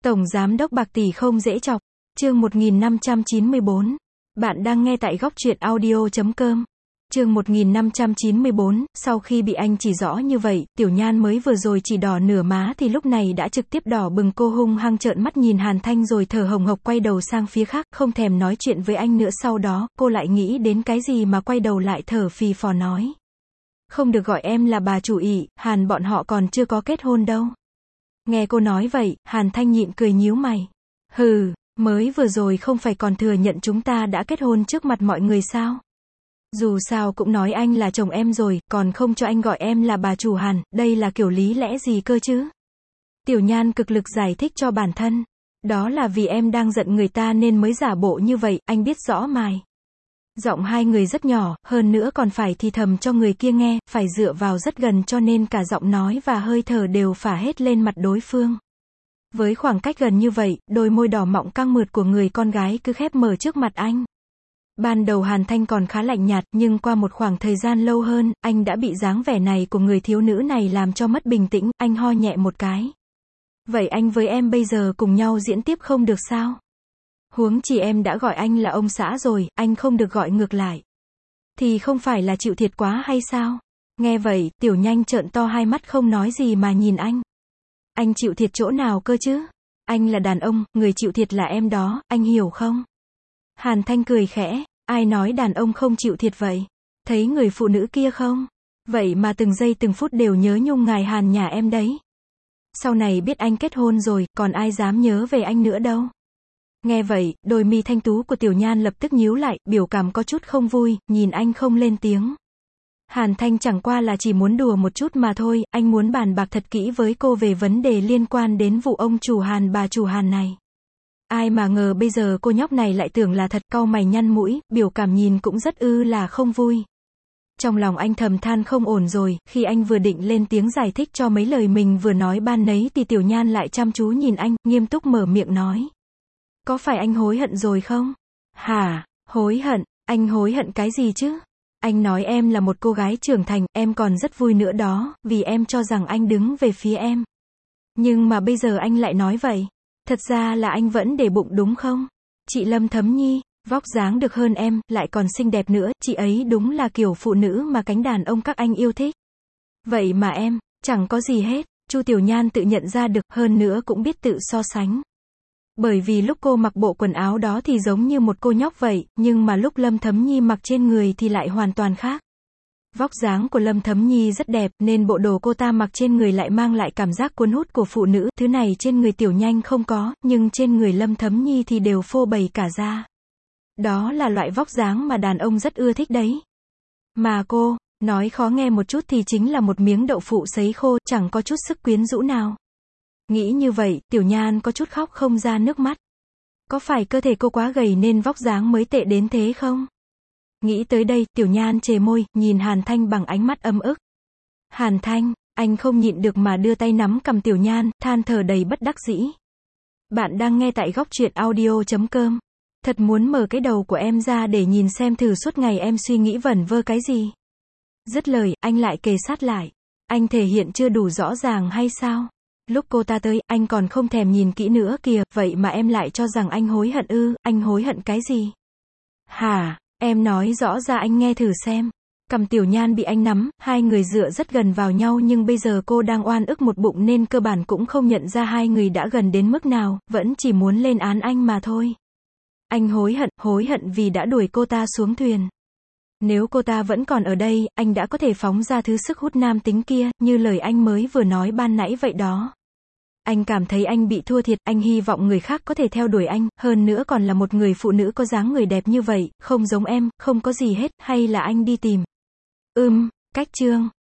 Tổng Giám đốc bạc tỷ không dễ chọc. Chương 1594. Bạn đang nghe tại góc truyện audio.com. Chương 1594, sau khi bị anh chỉ rõ như vậy, Tiểu Nhan mới vừa rồi chỉ đỏ nửa má thì lúc này đã trực tiếp đỏ bừng, cô hung hăng trợn mắt nhìn Hàn Thanh rồi thở hồng hộc quay đầu sang phía khác, không thèm nói chuyện với anh nữa. Sau đó, cô lại nghĩ đến cái gì mà quay đầu lại thở phì phò nói. Không được gọi em là bà chủ ỷ, Hàn bọn họ còn chưa có kết hôn đâu. Nghe cô nói vậy, Hàn Thanh nhịn cười nhíu mày. Hừ, mới vừa rồi không phải còn thừa nhận chúng ta đã kết hôn trước mặt mọi người sao? Dù sao cũng nói anh là chồng em rồi, còn không cho anh gọi em là bà chủ Hàn, đây là kiểu lý lẽ gì cơ chứ? Tiểu Nhan cực lực giải thích cho bản thân. Đó là vì em đang giận người ta nên mới giả bộ như vậy, anh biết rõ mài. Giọng hai người rất nhỏ, hơn nữa còn phải thì thầm cho người kia nghe, phải dựa vào rất gần cho nên cả giọng nói và hơi thở đều phả hết lên mặt đối phương. Với khoảng cách gần như vậy, đôi môi đỏ mọng căng mượt của người con gái cứ khép mở trước mặt anh. Ban đầu Hàn Thanh còn khá lạnh nhạt, nhưng qua một khoảng thời gian lâu hơn, anh đã bị dáng vẻ này của người thiếu nữ này làm cho mất bình tĩnh, anh ho nhẹ một cái. Vậy anh với em bây giờ cùng nhau diễn tiếp không được sao? Huống chi em đã gọi anh là ông xã rồi, anh không được gọi ngược lại. Thì không phải là chịu thiệt quá hay sao? Nghe vậy, Tiểu Nhanh trợn to hai mắt không nói gì mà nhìn anh. Anh chịu thiệt chỗ nào cơ chứ? Anh là đàn ông, người chịu thiệt là em đó, anh hiểu không? Hàn Thanh cười khẽ, ai nói đàn ông không chịu thiệt vậy? Thấy người phụ nữ kia không? Vậy mà từng giây từng phút đều nhớ nhung ngài Hàn nhà em đấy. Sau này biết anh kết hôn rồi, còn ai dám nhớ về anh nữa đâu. Nghe vậy, đôi mi thanh tú của Tiểu Nhan lập tức nhíu lại, biểu cảm có chút không vui, nhìn anh không lên tiếng. Hàn Thanh chẳng qua là chỉ muốn đùa một chút mà thôi, anh muốn bàn bạc thật kỹ với cô về vấn đề liên quan đến vụ ông chủ Hàn bà chủ Hàn này. Ai mà ngờ bây giờ cô nhóc này lại tưởng là thật, cau mày nhăn mũi, biểu cảm nhìn cũng rất là không vui. Trong lòng anh thầm than không ổn rồi, khi anh vừa định lên tiếng giải thích cho mấy lời mình vừa nói ban nấy thì Tiểu Nhan lại chăm chú nhìn anh, nghiêm túc mở miệng nói. Có phải anh hối hận rồi không? Hả, hối hận, anh hối hận cái gì chứ? Anh nói em là một cô gái trưởng thành, em còn rất vui nữa đó, vì em cho rằng anh đứng về phía em. Nhưng mà bây giờ anh lại nói vậy. Thật ra là anh vẫn để bụng đúng không? Chị Lâm Thấm Nhi, vóc dáng được hơn em, lại còn xinh đẹp nữa, chị ấy đúng là kiểu phụ nữ mà cánh đàn ông các anh yêu thích. Vậy mà em, chẳng có gì hết, Chu Tiểu Nhan tự nhận ra được, hơn nữa cũng biết tự so sánh. Bởi vì lúc cô mặc bộ quần áo đó thì giống như một cô nhóc vậy, nhưng mà lúc Lâm Thấm Nhi mặc trên người thì lại hoàn toàn khác. Vóc dáng của Lâm Thấm Nhi rất đẹp, nên bộ đồ cô ta mặc trên người lại mang lại cảm giác cuốn hút của phụ nữ, thứ này trên người Tiểu Nhanh không có, nhưng trên người Lâm Thấm Nhi thì đều phô bày cả ra. Đó là loại vóc dáng mà đàn ông rất ưa thích đấy. Mà cô, nói khó nghe một chút thì chính là một miếng đậu phụ sấy khô, chẳng có chút sức quyến rũ nào. Nghĩ như vậy, Tiểu Nhan có chút khóc không ra nước mắt. Có phải cơ thể cô quá gầy nên vóc dáng mới tệ đến thế không? Nghĩ tới đây, Tiểu Nhan chề môi, nhìn Hàn Thanh bằng ánh mắt ấm ức. Hàn Thanh, anh không nhịn được mà đưa tay nắm cằm Tiểu Nhan, than thở đầy bất đắc dĩ. Bạn đang nghe tại góc truyện audio.com. Thật muốn mở cái đầu của em ra để nhìn xem thử suốt ngày em suy nghĩ vẩn vơ cái gì. Dứt lời, anh lại kề sát lại. Anh thể hiện chưa đủ rõ ràng hay sao? Lúc cô ta tới, anh còn không thèm nhìn kỹ nữa kìa, vậy mà em lại cho rằng anh hối hận ư, anh hối hận cái gì? Hả, em nói rõ ra anh nghe thử xem. Cằm Tiểu Nhan bị anh nắm, hai người dựa rất gần vào nhau nhưng bây giờ cô đang oan ức một bụng nên cơ bản cũng không nhận ra hai người đã gần đến mức nào, vẫn chỉ muốn lên án anh mà thôi. Anh hối hận vì đã đuổi cô ta xuống thuyền. Nếu cô ta vẫn còn ở đây, anh đã có thể phóng ra thứ sức hút nam tính kia, như lời anh mới vừa nói ban nãy vậy đó. Anh cảm thấy anh bị thua thiệt, anh hy vọng người khác có thể theo đuổi anh, hơn nữa còn là một người phụ nữ có dáng người đẹp như vậy, không giống em, không có gì hết, hay là anh đi tìm. Cách chương.